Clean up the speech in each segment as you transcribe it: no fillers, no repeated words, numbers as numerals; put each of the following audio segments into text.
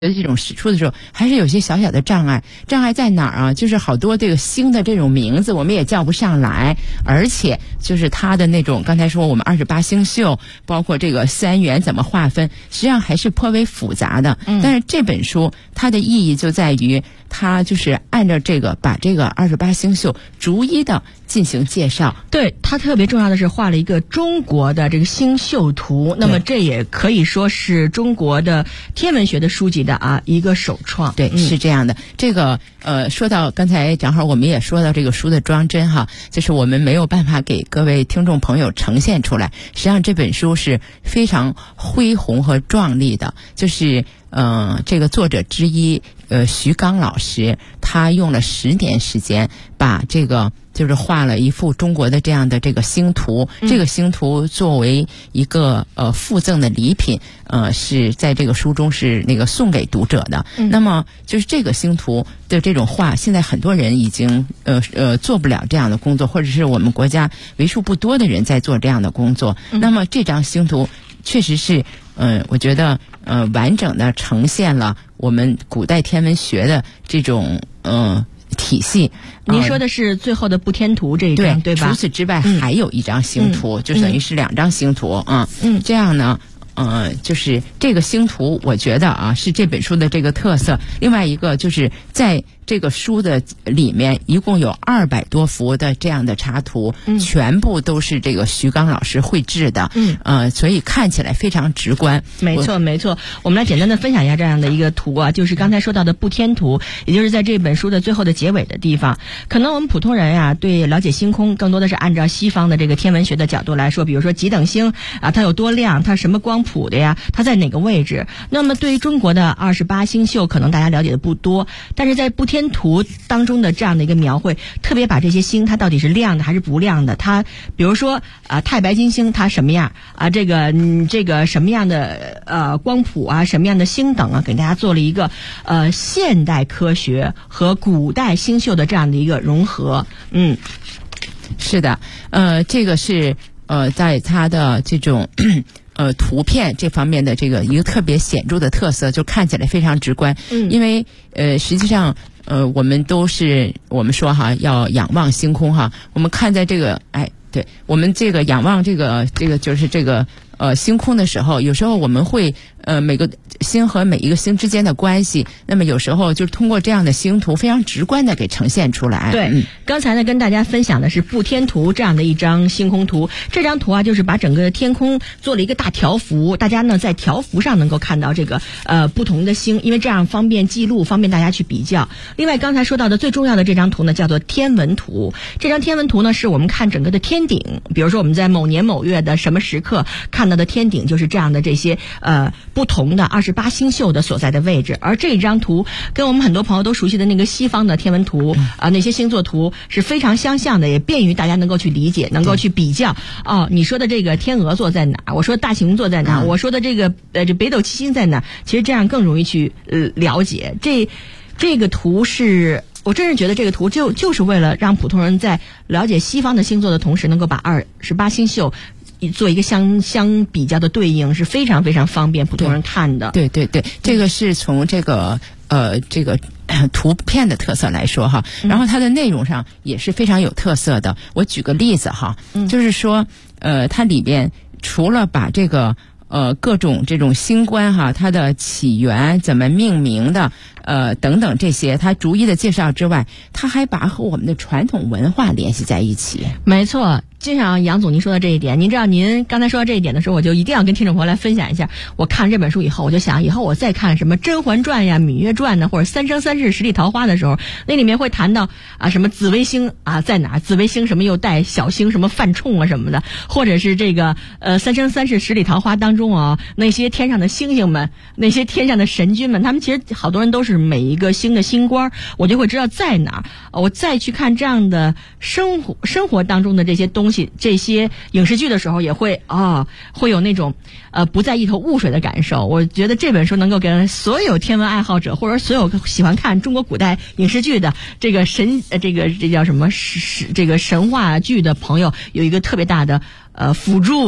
这种使出的时候，还是有些小小的障碍。障碍在哪儿啊？就是好多这个星的这种名字我们也叫不上来，而且就是它的那种刚才说我们28星宿，包括这个三元怎么划分，实际上还是颇为复杂的。但是这本书它的意义就在于，它就是按照这个把这个28星宿逐一的进行介绍。 对，它特别重要的是画了一个中国的这个星宿图，那么这也可以说是中国的天文学的书籍的一个首创。 对，是这样的。这个说到刚才正好我们也说到这个书的装帧哈，就是我们没有办法给各位听众朋友呈现出来。实际上这本书是非常恢宏和壮丽的，就是这个作者之一徐刚老师，他用了10年时间把这个就是画了一幅中国的这样的这个星图。这个星图作为一个附赠的礼品，是在这个书中是那个送给读者的。那么就是这个星图的这种画，现在很多人已经做不了这样的工作，或者是我们国家为数不多的人在做这样的工作。那么这张星图确实是我觉得完整的呈现了我们古代天文学的这种体系。 您说的是最后的布天图这一张，对吧？ 除此之外还有一张星图，就等于是2张星图这样呢就是这个星图我觉得是这本书的这个特色。另外一个就是在这个书的里面一共有200多幅的这样的插图，全部都是这个徐刚老师绘制的，所以看起来非常直观。 没错没错，我们来简单的分享一下这样的一个图就是刚才说到的布天图，也就是在这本书的最后的结尾的地方。可能我们普通人对了解星空更多的是按照西方的这个天文学的角度来说，比如说几等星它有多亮，它什么光谱的呀，它在哪个位置。那么对于中国的28星宿可能大家了解的不多，但是在布天图当中的这样的一个描绘，特别把这些星它到底是亮的还是不亮的，它比如说太白金星它什么样这个什么样的光谱什么样的星等给大家做了一个现代科学和古代星宿的这样的一个融合。 是的，这个是在它的这种图片这方面的这个一个特别显著的特色，就看起来非常直观。因为实际上我们都是我们说要仰望星空我们看在这个对，我们这个仰望这个就是这个星空的时候，有时候我们会每个星和每一个星之间的关系，那么有时候就是通过这样的星图非常直观的给呈现出来。 对，刚才呢跟大家分享的是布天图这样的一张星空图。这张图就是把整个天空做了一个大条幅，大家呢在条幅上能够看到这个不同的星，因为这样方便记录，方便大家去比较。另外刚才说到的最重要的这张图呢叫做天文图。这张天文图呢是我们看整个的天顶，比如说我们在某年某月的什么时刻看到的天顶就是这样的这些不同的28星宿的所在的位置。而这张图跟我们很多朋友都熟悉的那个西方的天文图那些星座图是非常相像的，也便于大家能够去理解，能够去比较。你说的这个天鹅座在哪，我说大熊座在哪，我说的这个这北斗七星在哪，其实这样更容易去了解。这个图是我真是觉得这个图就是为了让普通人在了解西方的星座的同时，能够把28星宿做一个相比较的对应，是非常非常方便普通人看的。 对对对，这个是从这个图片的特色来说然后它的内容上也是非常有特色的。我举个例子就是说它里边除了把这个各种这种星官它的起源怎么命名的等等这些它逐一的介绍之外，它还把和我们的传统文化联系在一起。 没错，就像杨总您说的这一点，您知道您刚才说到这一点的时候，我就一定要跟听众朋友来分享一下。我看这本书以后，我就想以后我再看什么《甄嬛传》呀、《芈月传》呢，或者《三生三世十里桃花》的时候，那里面会谈到什么紫微星在哪，紫微星什么又带小星什么犯冲什么的，或者是这个三生三世十里桃花当中那些天上的星星们，那些天上的神君们，他们其实好多人都是每一个星的星官，我就会知道在哪。我再去看这样的生活当中的这些东西，这些影视剧的时候，也会有那种不再一头雾水的感受。我觉得这本书能够给所有天文爱好者，或者所有喜欢看中国古代影视剧的这个这叫什么这个神话剧的朋友，有一个特别大的辅助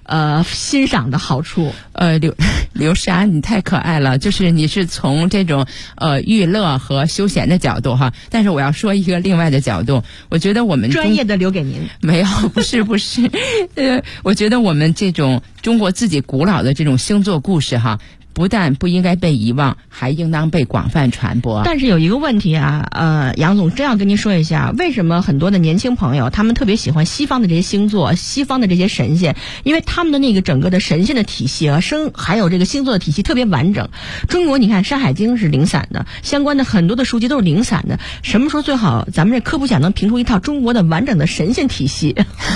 欣赏的好处。 刘莎，你太可爱了，就是你是从这种娱乐和休闲的角度哈，但是我要说一个另外的角度，我觉得我们专业的留给您。 没有，不是，我觉得我们这种中国自己古老的这种星座故事哈，不但不应该被遗忘，还应当被广泛传播。 但是有一个问题啊，杨总真要跟您说一下，为什么很多的年轻朋友他们特别喜欢西方的这些星座、西方的这些神仙？因为他们的那个整个的神仙的体系啊，还有这个星座的体系特别完整。中国你看《山海经》是零散的，相关的很多的书籍都是零散的。什么时候最好咱们这科普奖能评出一套中国的完整的神仙体系？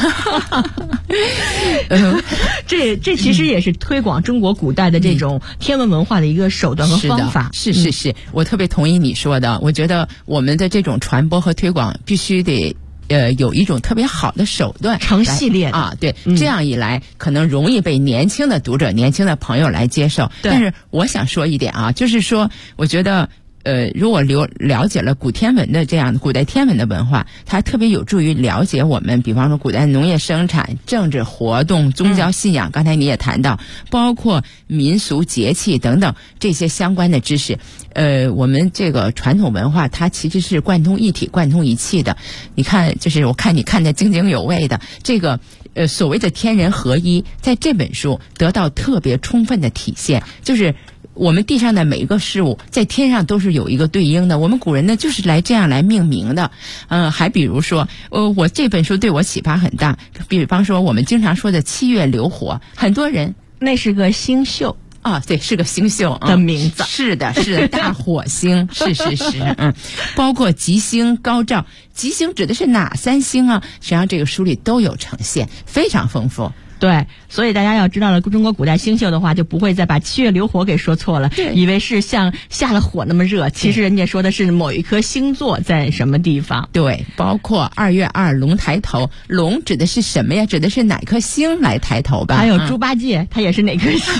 这其实也是推广中国古代的这种天文文化的一个手段和方法。 是，我特别同意你说的。我觉得我们的这种传播和推广必须得有一种特别好的手段， 成系列的啊，对，这样一来可能容易被年轻的读者、年轻的朋友来接受。但是我想说一点啊，就是说，我觉得。如果了解了古天文的这样古代天文的文化，它特别有助于了解我们，比方说古代农业生产、政治活动、宗教信仰，刚才你也谈到，包括民俗节气等等这些相关的知识。我们这个传统文化它其实是贯通一体、贯通一气的。你看，就是我看你看得津津有味的这个所谓的天人合一，在这本书得到特别充分的体现，就是我们地上的每一个事物在天上都是有一个对应的，我们古人呢就是这样来命名的。还比如说我这本书对我启发很大，比方说我们经常说的七月流火，很多人那是个星宿啊，对，是个星宿的名字。 是的，大火星，是，包括吉星高照，吉星指的是哪3星啊？实际上这个书里都有呈现，非常丰富。 对，所以大家要知道了中国古代星宿的话，就不会再把七月流火给说错了，以为是像下了火那么热，其实人家说的是某一颗星座在什么地方。 对，包括2月2龙抬头，龙指的是什么呀？指的是哪颗星来抬头吧？ 还有猪八戒，它也是哪颗星？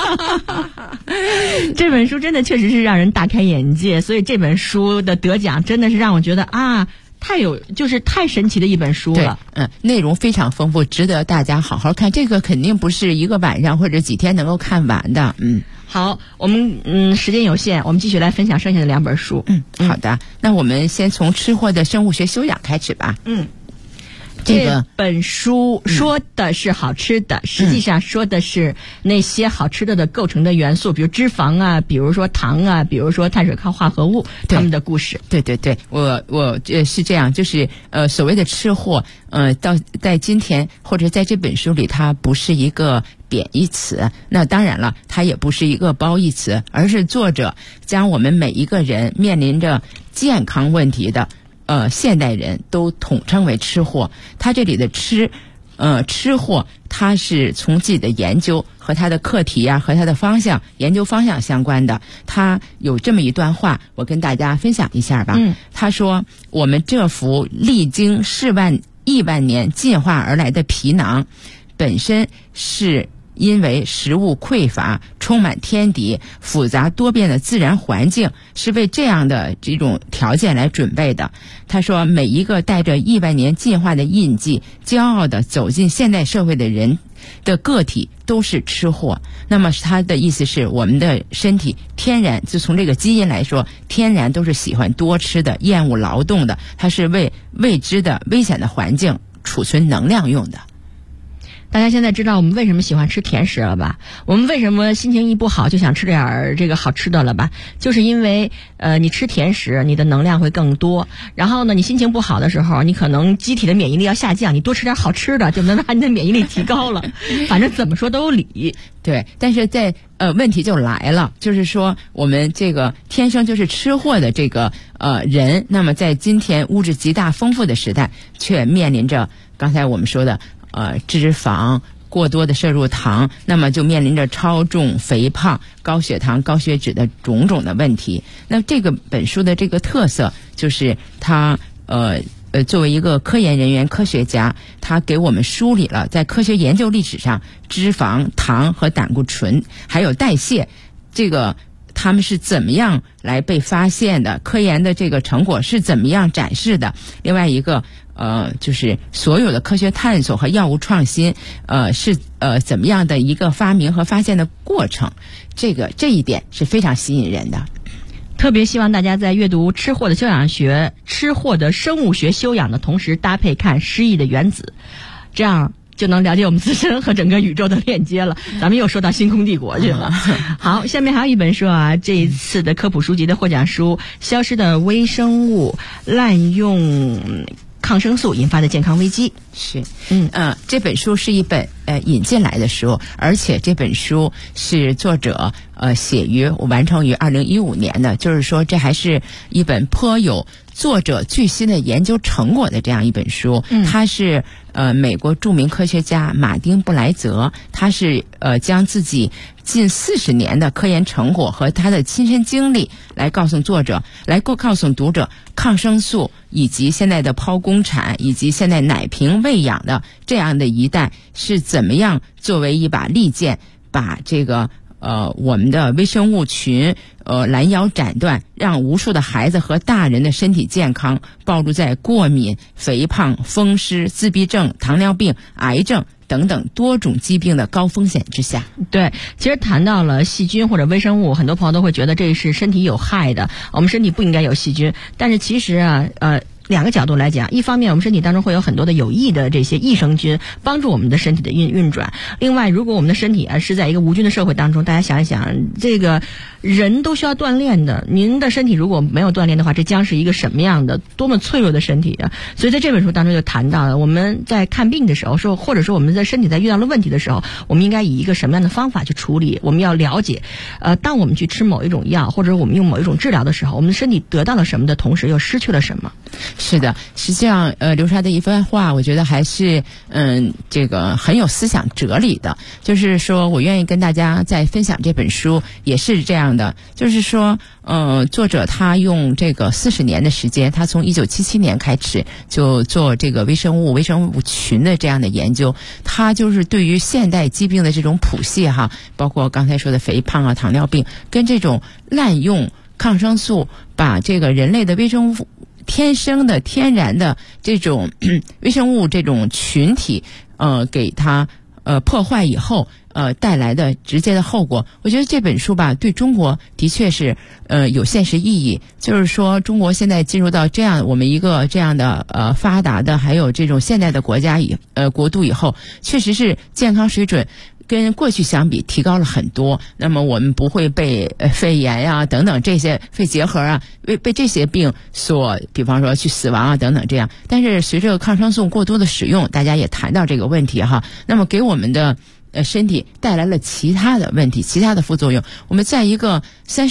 这本书真的确实是让人大开眼界，所以这本书的得奖真的是让我觉得啊。太神奇的一本书了。 内容非常丰富，值得大家好好看。这个肯定不是一个晚上或者几天能够看完的。 好，我们时间有限，我们继续来分享剩下的2本书。 好的，那我们先从吃货的生物学修养开始吧。 这本书说的是好吃的，实际上说的是那些好吃的构成的元素，比如脂肪啊，比如说糖啊，比如说碳水化合物，他们的故事。 对，我是这样，就是所谓的吃货，在今天或者在这本书里，它不是一个贬义词，那当然了，它也不是一个褒义词，而是作者将我们每一个人面临着健康问题的现代人都统称为吃货。他这里的吃货，他是从自己的研究和他的课题啊，和他的研究方向相关的。他有这么一段话，我跟大家分享一下吧。他说，我们这副历经亿万年进化而来的皮囊，本身是因为食物匮乏，充满天敌，复杂多变的自然环境，是为这样的这种条件来准备的。他说，每一个带着亿万年进化的印记，骄傲地走进现代社会的人的个体都是吃货。那么他的意思是，我们的身体天然就从这个基因来说，天然都是喜欢多吃的，厌恶劳动的，它是为未知的危险的环境储存能量用的。 大家现在知道我们为什么喜欢吃甜食了吧？我们为什么心情一不好就想吃点这个好吃的了吧？就是因为你吃甜食，你的能量会更多。然后呢，你心情不好的时候，你可能机体的免疫力要下降，你多吃点好吃的就能把你的免疫力提高了。反正怎么说都有理。 对，但是在问题就来了，就是说我们这个天生就是吃货的这个人，那么在今天物质极大丰富的时代，却面临着刚才我们说的脂肪过多的摄入糖，那么就面临着超重、肥胖、高血糖、高血脂的种种的问题。那这个本书的这个特色就是它作为一个科研人员、科学家，他给我们梳理了在科学研究历史上脂肪、糖和胆固醇还有代谢这个他们是怎么样来被发现的，科研的这个成果是怎么样展示的。另外一个就是所有的科学探索和药物创新是怎么样的一个发明和发现的过程，这一点是非常吸引人的。 特别希望大家在阅读《吃货的修养学》、《吃货的生物学修养》的同时，搭配看《失忆的原子》，这样就能了解我们自身和整个宇宙的链接了。咱们又说到星空帝国去了。好，下面还有一本书啊，这一次的科普书籍的获奖书《消失的微生物：滥用抗生素引发的健康危机》。 是，这本书是一本引进来的书，而且这本书是作者完成于2015年的，就是说这还是一本颇有作者最新的研究成果的这样一本书。它是美国著名科学家马丁布莱泽，他是将自己近40年的科研成果和他的亲身经历来告诉读者抗生素以及现在的剖宫产以及现在奶瓶喂养的这样的一代是怎么样作为一把利剑，把这个我们的微生物群拦腰斩断，让无数的孩子和大人的身体健康暴露在过敏、肥胖、风湿、自闭症、糖尿病、癌症等等多种疾病的高风险之下。 对，其实谈到了细菌或者微生物，很多朋友都会觉得这是身体有害的，我们身体不应该有细菌。但是其实啊，两个角度来讲，一方面我们身体当中会有很多的有益的这些益生菌帮助我们的身体的运转，另外如果我们的身体是在一个无菌的社会当中，大家想一想，这个人都需要锻炼的，您的身体如果没有锻炼的话，这将是一个什么样的多么脆弱的身体啊。所以在这本书当中就谈到了我们在看病的时候或者说我们在身体在遇到了问题的时候，我们应该以一个什么样的方法去处理。我们要了解当我们去吃某一种药或者我们用某一种治疗的时候，我们的身体得到了什么的同时又失去了什么。 是的，实际上刘莎的一番话我觉得还是这个很有思想哲理的，就是说我愿意跟大家在分享这本书也是这样的，就是说作者他用这个40年的时间，他从1977年开始就做这个微生物群的这样的研究，他就是对于现代疾病的这种谱系包括刚才说的肥胖啊、糖尿病，跟这种滥用抗生素把这个人类的微生物天生的天然的这种微生物这种群体给它破坏以后带来的直接的后果。我觉得这本书吧对中国的确是有现实意义，就是说中国现在进入到我们一个这样的发达的还有这种现代的国度以后，确实是健康水准跟过去相比提高了很多，那么我们不会被肺炎等等这些肺结核被这些病所比方说去死亡等等这样。但是随着抗生素过多的使用，大家也谈到这个问题那么给我们的身体带来了其他的问题，其他的副作用。我们在一个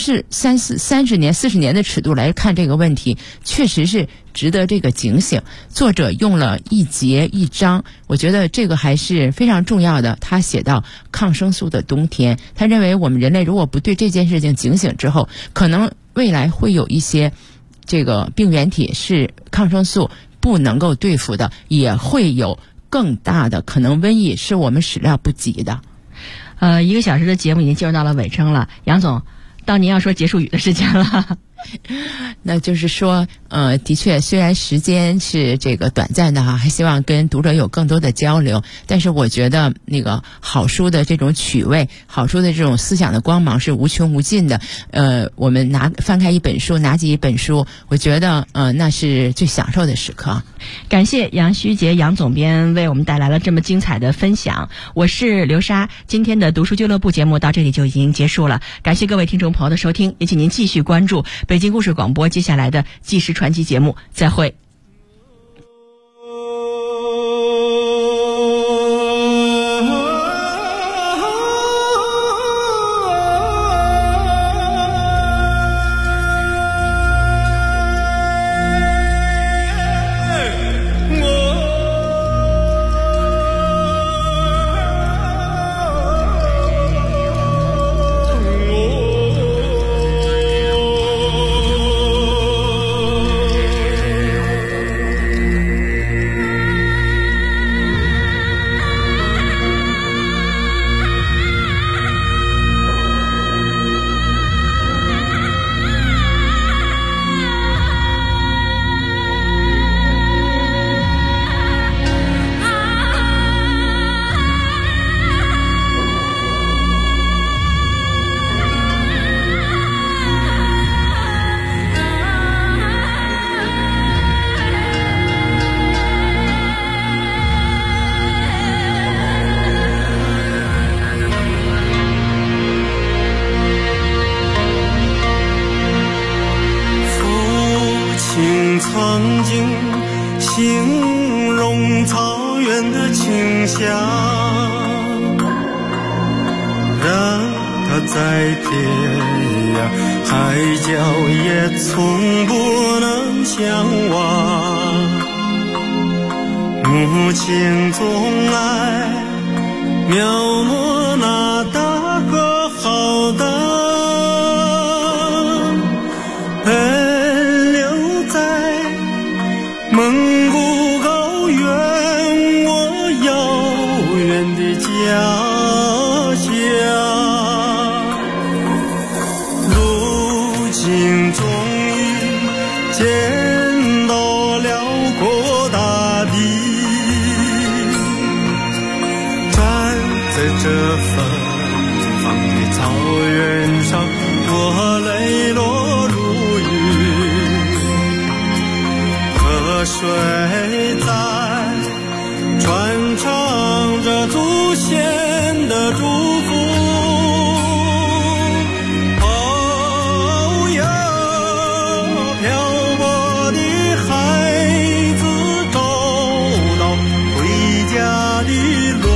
30年、40年的尺度来看这个问题，确实是值得这个警醒。作者用了一节一章，我觉得这个还是非常重要的。他写到抗生素的冬天，他认为我们人类如果不对这件事情警醒之后，可能未来会有一些这个病原体是抗生素不能够对付的，也会有更大的可能瘟疫是我们始料不及的。 1个小时的节目已经进入到了尾声了，杨总，到您要说结束语的时间了。 那就是说的确虽然时间是这个短暂的还希望跟读者有更多的交流，但是我觉得那个好书的这种趣味，好书的这种思想的光芒是无穷无尽的。我们翻开一本书，拿起一本书，我觉得那是最享受的时刻。 感谢杨虚杰杨总编为我们带来了这么精彩的分享。我是刘莎，今天的读书俱乐部节目到这里就已经结束了，感谢各位听众朋友的收听，也请您继续关注北京故事广播接下来的纪实传奇节目，再会。 曾经形容草原的清香，让它在天涯海角也从不能相忘。母亲总爱描摹那大河浩荡，奔流在蒙古高原，我遥远的家乡。如今终于见到辽阔大地，站在这芬芳的草原上，我泪落如雨，河水在传唱着祖先的祝福。哦哟，漂泊的孩子找到回家的路。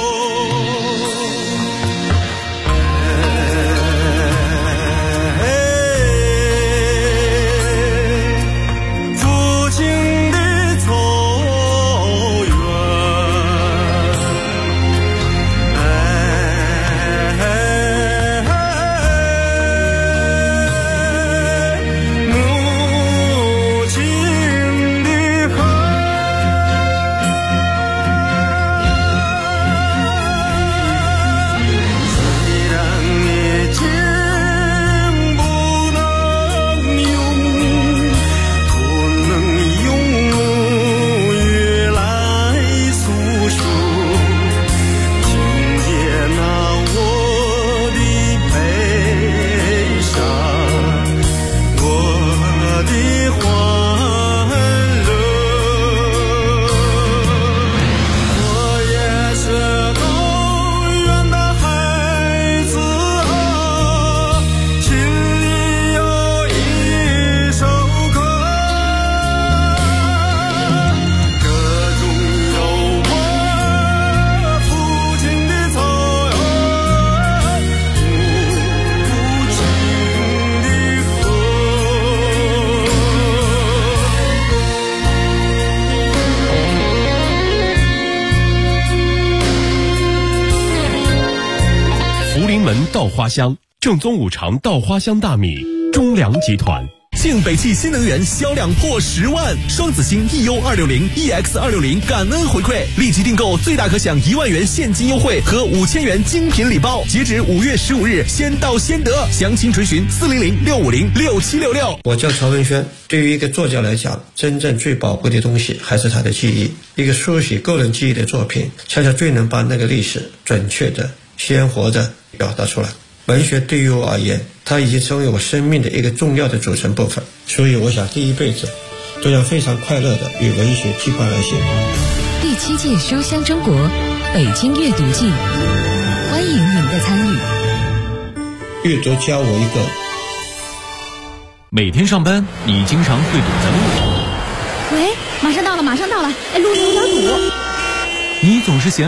父亲的草原，母亲的河，虽然已经不能用，不能用语来诉说，请接纳我的悲伤，我的欢乐。我也是高原的孩子啊，心里有一首歌，歌中有我父亲的草原，母亲的河。 福临门稻花香，正宗五常稻花香大米，中粮集团。 庆北汽新能源销量破10万，双子星 EU260、EX260 感恩回馈，立即订购最大可享1万元现金优惠和5000元精品礼包，截止5月15日，先到先得。详情垂询400-650-6766。 我叫曹文轩。对于一个作家来讲，真正最宝贵的东西还是他的记忆。一个书写个人记忆的作品，恰恰最能把那个历史准确的、鲜活的表达出来。文学对于我而言，它已经成为我生命的一个重要的组成部分，所以我想第一辈子都要非常快乐的与文学羁绊而行。 第7届书香中国北京阅读季，欢迎您的参与。 阅读教我一个。 每天上班，你经常会堵在路上。 喂，马上到了，马上到了，路上有点堵。 你总是嫌